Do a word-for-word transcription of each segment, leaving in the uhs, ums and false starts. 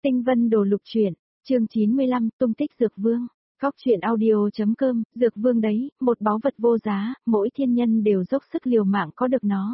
Tinh Vân Đồ Lục Truyện, chương chín mươi lăm, tung tích Dược Vương. Góc truyện audio.com, Dược Vương đấy, một báu vật vô giá, mỗi thiên nhân đều dốc sức liều mạng có được nó.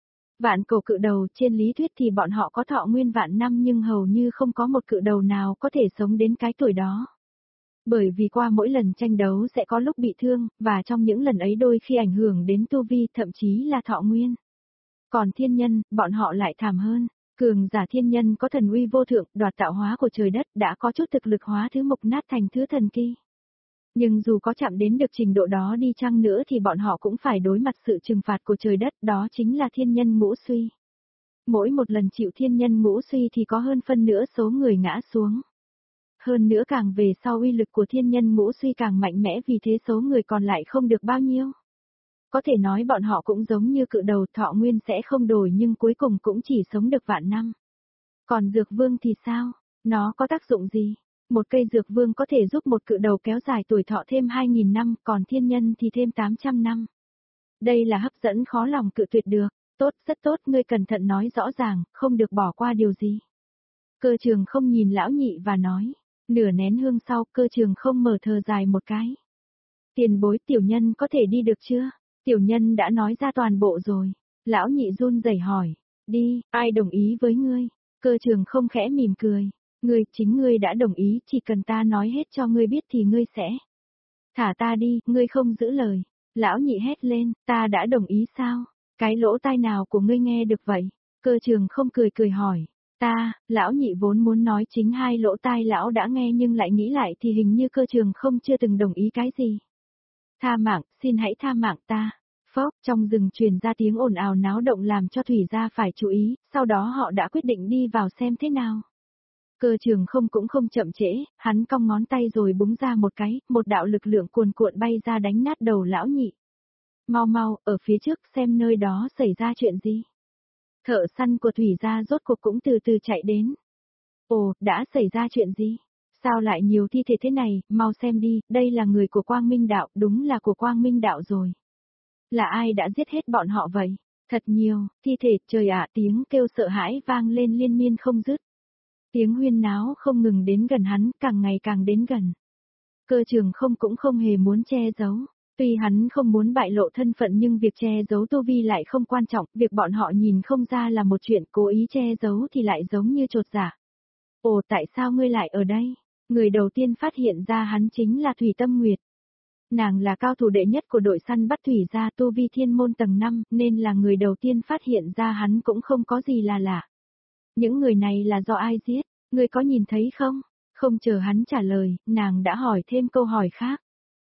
Vạn cổ cự đầu, trên lý thuyết thì bọn họ có thọ nguyên vạn năm nhưng hầu như không có một cự đầu nào có thể sống đến cái tuổi đó. Bởi vì qua mỗi lần tranh đấu sẽ có lúc bị thương, và trong những lần ấy đôi khi ảnh hưởng đến tu vi, thậm chí là thọ nguyên. Còn thiên nhân, bọn họ lại thảm hơn. Cường giả thiên nhân có thần uy vô thượng, đoạt tạo hóa của trời đất, đã có chút thực lực hóa thứ mục nát thành thứ thần kỳ. Nhưng dù có chạm đến được trình độ đó đi chăng nữa thì bọn họ cũng phải đối mặt sự trừng phạt của trời đất, đó chính là thiên nhân ngũ suy. Mỗi một lần chịu thiên nhân ngũ suy thì có hơn phân nửa số người ngã xuống. Hơn nữa càng về sau uy lực của thiên nhân ngũ suy càng mạnh mẽ, vì thế số người còn lại không được bao nhiêu. Có thể nói bọn họ cũng giống như cự đầu, thọ nguyên sẽ không đổi nhưng cuối cùng cũng chỉ sống được vạn năm. Còn dược vương thì sao? Nó có tác dụng gì? Một cây dược vương có thể giúp một cự đầu kéo dài tuổi thọ thêm hai nghìn năm, còn thiên nhân thì thêm tám trăm năm. Đây là hấp dẫn khó lòng cự tuyệt được. Tốt, rất tốt, ngươi cẩn thận nói rõ ràng, không được bỏ qua điều gì. Cơ trường không nhìn lão nhị và nói. Nửa nén hương sau, cơ trường không mở thờ dài một cái. Tiền bối, tiểu nhân có thể đi được chưa? Tiểu nhân đã nói ra toàn bộ rồi. Lão nhị run rẩy hỏi. Đi, ai đồng ý với ngươi? Cơ trường không khẽ mỉm cười. Ngươi, chính ngươi đã đồng ý, chỉ cần ta nói hết cho ngươi biết thì ngươi sẽ. Thả ta đi, ngươi không giữ lời. Lão nhị hét lên, ta đã đồng ý sao? Cái lỗ tai nào của ngươi nghe được vậy? Cơ trường không cười cười hỏi. Ta, lão nhị vốn muốn nói chính hai lỗ tai lão đã nghe nhưng lại nghĩ lại thì hình như cơ trường không chưa từng đồng ý cái gì. Tha mạng, xin hãy tha mạng ta. Phốc, trong rừng truyền ra tiếng ồn ào náo động làm cho Thủy gia phải chú ý, sau đó họ đã quyết định đi vào xem thế nào. Cơ trường không cũng không chậm trễ, hắn cong ngón tay rồi búng ra một cái, một đạo lực lượng cuồn cuộn bay ra đánh nát đầu lão nhị. Mau mau, ở phía trước xem nơi đó xảy ra chuyện gì. Thợ săn của Thủy gia rốt cuộc cũng từ từ chạy đến. Ồ, đã xảy ra chuyện gì? Sao lại nhiều thi thể thế này, mau xem đi, đây là người của Quang Minh Đạo, đúng là của Quang Minh Đạo rồi. Là ai đã giết hết bọn họ vậy? Thật nhiều, thi thể, trời ạ, tiếng kêu sợ hãi vang lên liên miên không dứt. Tiếng huyên náo không ngừng đến gần hắn, càng ngày càng đến gần. Cơ trường không cũng không hề muốn che giấu. Tuy hắn không muốn bại lộ thân phận nhưng việc che giấu tu vi lại không quan trọng, việc bọn họ nhìn không ra là một chuyện, cố ý che giấu thì lại giống như trột dạ. Ồ, tại sao ngươi lại ở đây? Người đầu tiên phát hiện ra hắn chính là Thủy Tâm Nguyệt. Nàng là cao thủ đệ nhất của đội săn bắt Thủy gia, tu vi thiên môn tầng năm, nên là người đầu tiên phát hiện ra hắn cũng không có gì là lạ. Những người này là do ai giết? Ngươi có nhìn thấy không? Không chờ hắn trả lời, nàng đã hỏi thêm câu hỏi khác.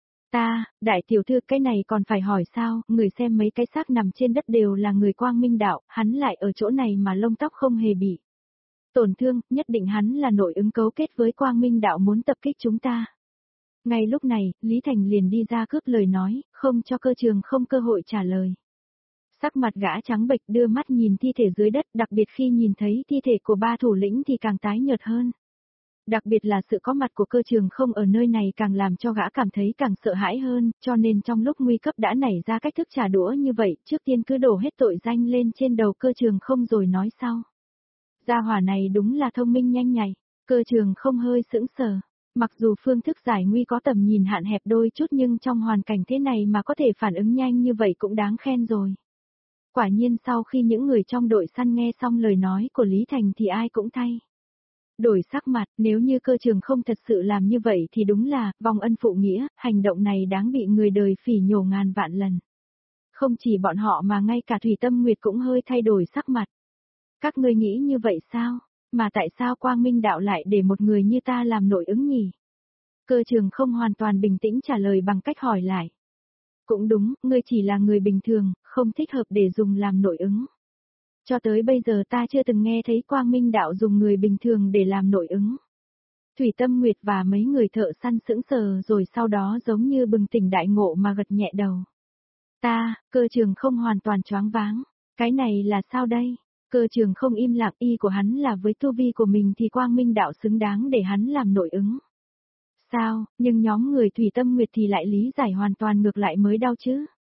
Ta, đại tiểu thư, cái này còn phải hỏi sao? Người xem mấy cái xác nằm trên đất đều là người Quang Minh Đạo, hắn lại ở chỗ này mà lông tóc không hề bị tổn thương, nhất định hắn là nội ứng cấu kết với Quang Minh Đạo muốn tập kích chúng ta. Ngay lúc này, Lý Thành liền đi ra cướp lời nói, không cho cơ trường không cơ hội trả lời. Sắc mặt gã trắng bệch, đưa mắt nhìn thi thể dưới đất, đặc biệt khi nhìn thấy thi thể của ba thủ lĩnh thì càng tái nhợt hơn. Đặc biệt là sự có mặt của cơ trường không ở nơi này càng làm cho gã cảm thấy càng sợ hãi hơn, cho nên trong lúc nguy cấp đã nảy ra cách thức trả đũa như vậy, trước tiên cứ đổ hết tội danh lên trên đầu cơ trường không rồi nói sau. Gia hỏa này đúng là thông minh nhanh nhạy, cơ trường không hơi sững sờ. Mặc dù phương thức giải nguy có tầm nhìn hạn hẹp đôi chút nhưng trong hoàn cảnh thế này mà có thể phản ứng nhanh như vậy cũng đáng khen rồi. Quả nhiên sau khi những người trong đội săn nghe xong lời nói của Lý Thành thì ai cũng thay đổi sắc mặt, nếu như cơ trường không thật sự làm như vậy thì đúng là, vong ân phụ nghĩa, hành động này đáng bị người đời phỉ nhổ ngàn vạn lần. Không chỉ bọn họ mà ngay cả Thủy Tâm Nguyệt cũng hơi thay đổi sắc mặt. Các ngươi nghĩ như vậy sao? Mà tại sao Quang Minh Đạo lại để một người như ta làm nội ứng nhỉ? Cơ trường không hoàn toàn bình tĩnh trả lời bằng cách hỏi lại. Cũng đúng, ngươi chỉ là người bình thường, không thích hợp để dùng làm nội ứng. Cho tới bây giờ ta chưa từng nghe thấy Quang Minh Đạo dùng người bình thường để làm nội ứng. Thủy Tâm Nguyệt và mấy người thợ săn sững sờ rồi sau đó giống như bừng tỉnh đại ngộ mà gật nhẹ đầu. Ta, cơ trường không hoàn toàn choáng váng. Cái này là sao đây? Cơ trường không im lặng, y của hắn là với tu vi của mình thì Quang Minh Đạo xứng đáng để hắn làm nội ứng. Sao, nhưng nhóm người Thủy Tâm Nguyệt thì lại lý giải hoàn toàn ngược lại mới đau chứ.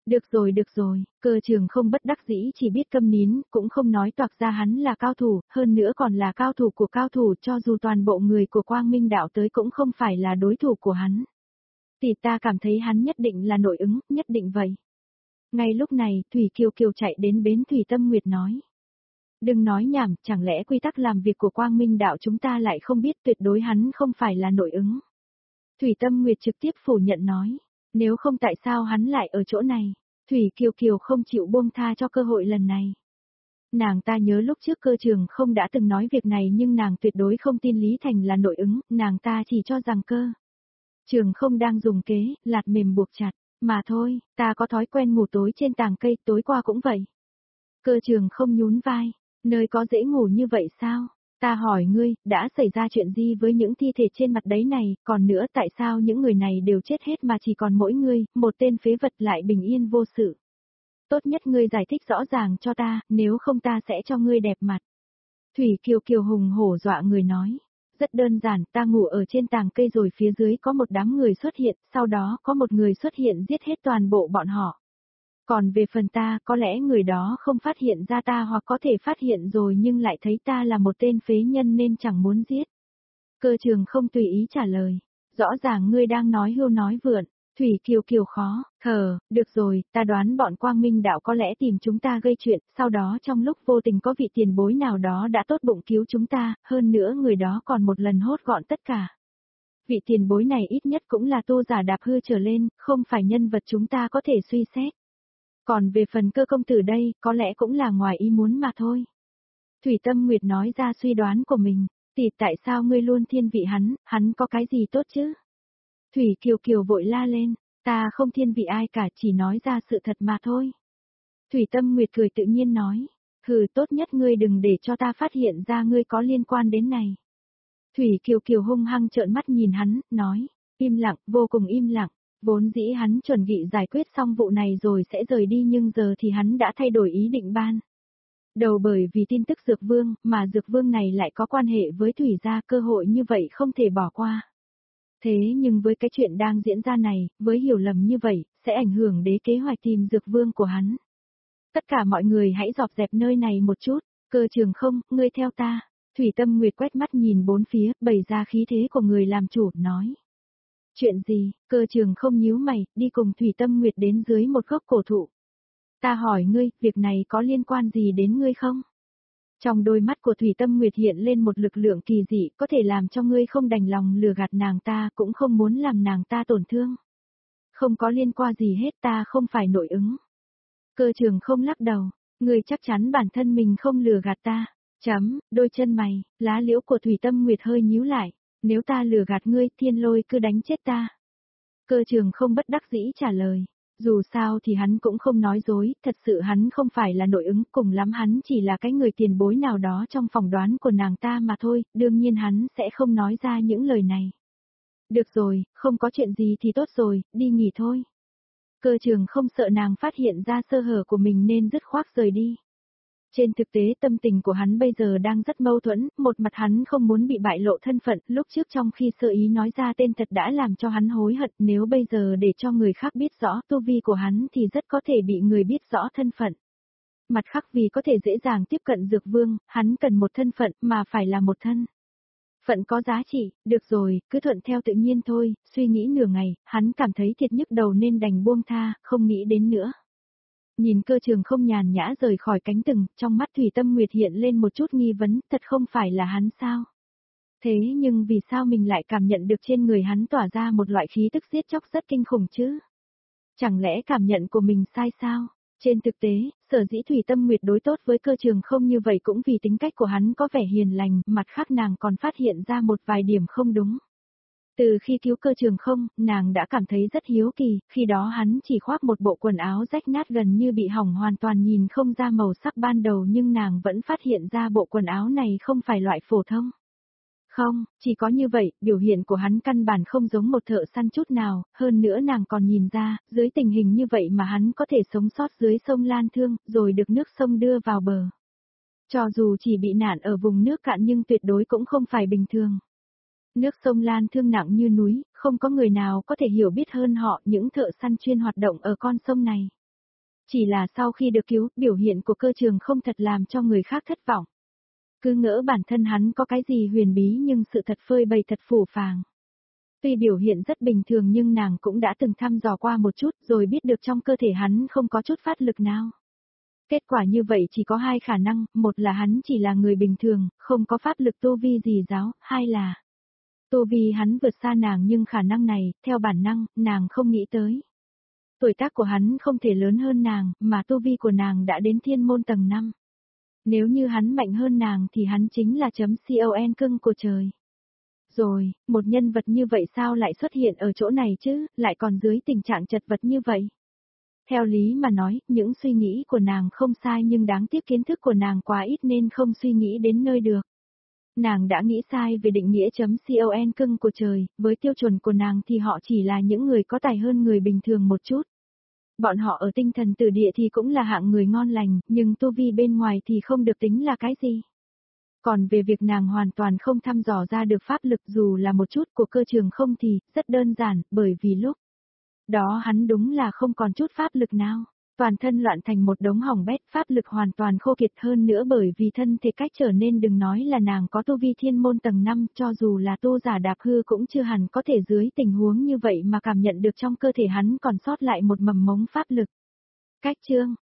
Được rồi được rồi, Cơ Trường không bất đắc dĩ chỉ biết câm nín, cũng không nói toạc ra hắn là cao thủ, hơn nữa còn là cao thủ của cao thủ, cho dù toàn bộ người của Quang Minh đạo tới cũng không phải là đối thủ của hắn. Thì ta cảm thấy hắn nhất định là nội ứng, nhất định vậy. Ngay lúc này, Thủy Kiều Kiều chạy đến bến Thủy Tâm Nguyệt nói. Đừng nói nhảm, chẳng lẽ quy tắc làm việc của Quang Minh đạo chúng ta lại không biết, tuyệt đối hắn không phải là nội ứng. Thủy Tâm Nguyệt trực tiếp phủ nhận nói. Nếu không tại sao hắn lại ở chỗ này? Thủy Kiều Kiều không chịu buông tha cho cơ hội lần này. Nàng ta nhớ lúc trước Cơ Trường không đã từng nói việc này, nhưng nàng tuyệt đối không tin Lý Thành là nội ứng, nàng ta chỉ cho rằng Cơ Trường không đang dùng kế, lạt mềm buộc chặt, mà thôi, ta có thói quen ngủ tối trên tàng cây, tối qua cũng vậy. Cơ Trường không nhún vai, nơi có dễ ngủ như vậy sao? Ta hỏi ngươi, đã xảy ra chuyện gì với những thi thể trên mặt đấy này, còn nữa tại sao những người này đều chết hết mà chỉ còn mỗi ngươi, một tên phế vật lại bình yên vô sự? Tốt nhất ngươi giải thích rõ ràng cho ta, nếu không ta sẽ cho ngươi đẹp mặt. Thủy Kiều Kiều hùng hổ dọa người nói. Rất đơn giản, ta ngủ ở trên tàng cây rồi phía dưới có một đám người xuất hiện, sau đó có một người xuất hiện giết hết toàn bộ bọn họ. Còn về phần ta, có lẽ người đó không phát hiện ra ta hoặc có thể phát hiện rồi nhưng lại thấy ta là một tên phế nhân nên chẳng muốn giết. Cơ Trường không tùy ý trả lời. Rõ ràng ngươi đang nói hưu nói vượn. Thủy Kiều Kiều khó, khờ, được rồi, ta đoán bọn Quang Minh đạo có lẽ tìm chúng ta gây chuyện, sau đó trong lúc vô tình có vị tiền bối nào đó đã tốt bụng cứu chúng ta, hơn nữa người đó còn một lần hốt gọn tất cả. Vị tiền bối này ít nhất cũng là tu giả đạp hư trở lên, không phải nhân vật chúng ta có thể suy xét. Còn về phần Cơ công tử đây, có lẽ cũng là ngoài ý muốn mà thôi. Thủy Tâm Nguyệt nói ra suy đoán của mình, thì tại sao ngươi luôn thiên vị hắn, hắn có cái gì tốt chứ? Thủy Kiều Kiều vội la lên, ta không thiên vị ai cả, chỉ nói ra sự thật mà thôi. Thủy Tâm Nguyệt cười tự nhiên nói, hừ, tốt nhất ngươi đừng để cho ta phát hiện ra ngươi có liên quan đến này. Thủy Kiều Kiều hung hăng trợn mắt nhìn hắn, nói, im lặng, vô cùng im lặng, vốn dĩ hắn chuẩn bị giải quyết xong vụ này rồi sẽ rời đi nhưng giờ thì hắn đã thay đổi ý định ban. Đầu bởi vì tin tức Dược Vương, mà Dược Vương này lại có quan hệ với Thủy gia, cơ hội như vậy không thể bỏ qua. Thế nhưng với cái chuyện đang diễn ra này, với hiểu lầm như vậy, sẽ ảnh hưởng đến kế hoạch tìm Dược Vương của hắn. Tất cả mọi người hãy dọn dẹp nơi này một chút, Cơ Trường không, ngươi theo ta. Thủy Tâm Nguyệt quét mắt nhìn bốn phía, bày ra khí thế của người làm chủ, nói. Chuyện gì? Cơ Trường không nhíu mày, đi cùng Thủy Tâm Nguyệt đến dưới một gốc cổ thụ. Ta hỏi ngươi, việc này có liên quan gì đến ngươi không? Trong đôi mắt của Thủy Tâm Nguyệt hiện lên một lực lượng kỳ dị, có thể làm cho ngươi không đành lòng lừa gạt nàng ta, cũng không muốn làm nàng ta tổn thương. Không có liên quan gì hết, ta không phải nội ứng. Cơ Trường không lắc đầu, ngươi chắc chắn bản thân mình không lừa gạt ta. Chấm, đôi chân mày, lá liễu của Thủy Tâm Nguyệt hơi nhíu lại, nếu ta lừa gạt ngươi, Thiên Lôi cứ đánh chết ta. Cơ Trường không bất đắc dĩ trả lời. Dù sao thì hắn cũng không nói dối, thật sự hắn không phải là nội ứng, cùng lắm hắn chỉ là cái người tiền bối nào đó trong phỏng đoán của nàng ta mà thôi, đương nhiên hắn sẽ không nói ra những lời này. Được rồi, không có chuyện gì thì tốt rồi, đi nghỉ thôi. Cơ Trường không sợ nàng phát hiện ra sơ hở của mình nên dứt khoát rời đi. Trên thực tế tâm tình của hắn bây giờ đang rất mâu thuẫn, một mặt hắn không muốn bị bại lộ thân phận, lúc trước trong khi sơ ý nói ra tên thật đã làm cho hắn hối hận, nếu bây giờ để cho người khác biết rõ tu vi của hắn thì rất có thể bị người biết rõ thân phận. Mặt khác vì có thể dễ dàng tiếp cận Dược Vương, hắn cần một thân phận mà phải là một thân phận có giá trị, được rồi, cứ thuận theo tự nhiên thôi, suy nghĩ nửa ngày, hắn cảm thấy thiệt nhức đầu nên đành buông tha, không nghĩ đến nữa. Nhìn Cơ Trường không nhàn nhã rời khỏi cánh rừng, trong mắt Thủy Tâm Nguyệt hiện lên một chút nghi vấn, thật không phải là hắn sao? Thế nhưng vì sao mình lại cảm nhận được trên người hắn tỏa ra một loại khí tức giết chóc rất kinh khủng chứ? Chẳng lẽ cảm nhận của mình sai sao? Trên thực tế, sở dĩ Thủy Tâm Nguyệt đối tốt với Cơ Trường không như vậy cũng vì tính cách của hắn có vẻ hiền lành, mặt khác nàng còn phát hiện ra một vài điểm không đúng. Từ khi cứu Cơ Trường không, nàng đã cảm thấy rất hiếu kỳ, khi đó hắn chỉ khoác một bộ quần áo rách nát gần như bị hỏng hoàn toàn nhìn không ra màu sắc ban đầu nhưng nàng vẫn phát hiện ra bộ quần áo này không phải loại phổ thông. Không, chỉ có như vậy, biểu hiện của hắn căn bản không giống một thợ săn chút nào, hơn nữa nàng còn nhìn ra, dưới tình hình như vậy mà hắn có thể sống sót dưới sông Lan Thương, rồi được nước sông đưa vào bờ. Cho dù chỉ bị nạn ở vùng nước cạn nhưng tuyệt đối cũng không phải bình thường. Nước sông Lan Thương nặng như núi, không có người nào có thể hiểu biết hơn họ những thợ săn chuyên hoạt động ở con sông này. Chỉ là sau khi được cứu, biểu hiện của cơ trường không thật làm cho người khác thất vọng. Cứ ngỡ bản thân hắn có cái gì huyền bí nhưng sự thật phơi bày thật phũ phàng. Tuy biểu hiện rất bình thường nhưng nàng cũng đã từng thăm dò qua một chút rồi biết được trong cơ thể hắn không có chút phát lực nào. Kết quả như vậy chỉ có hai khả năng, một là hắn chỉ là người bình thường, không có pháp lực tu vi gì giáo, hai là tu vi hắn vượt xa nàng nhưng khả năng này, theo bản năng, nàng không nghĩ tới. Tuổi tác của hắn không thể lớn hơn nàng, mà tu vi của nàng đã đến thiên môn tầng năm. Nếu như hắn mạnh hơn nàng thì hắn chính là chấm con cưng của trời. Rồi, một nhân vật như vậy sao lại xuất hiện ở chỗ này chứ, lại còn dưới tình trạng chật vật như vậy? Theo lý mà nói, những suy nghĩ của nàng không sai nhưng đáng tiếc kiến thức của nàng quá ít nên không suy nghĩ đến nơi được. Nàng đã nghĩ sai về định nghĩa chấm con cưng của trời, với tiêu chuẩn của nàng thì họ chỉ là những người có tài hơn người bình thường một chút. Bọn họ ở tinh thần tử địa thì cũng là hạng người ngon lành, nhưng tu vi bên ngoài thì không được tính là cái gì. Còn về việc nàng hoàn toàn không thăm dò ra được pháp lực dù là một chút của cơ trường không thì, rất đơn giản, bởi vì lúc đó hắn đúng là không còn chút pháp lực nào. Toàn thân loạn thành một đống hỏng bét, pháp lực hoàn toàn khô kiệt hơn nữa bởi vì thân thể cách trở nên đừng nói là nàng có tu vi thiên môn tầng năm, cho dù là tu giả đạp hư cũng chưa hẳn có thể dưới tình huống như vậy mà cảm nhận được trong cơ thể hắn còn sót lại một mầm mống pháp lực. Cách chương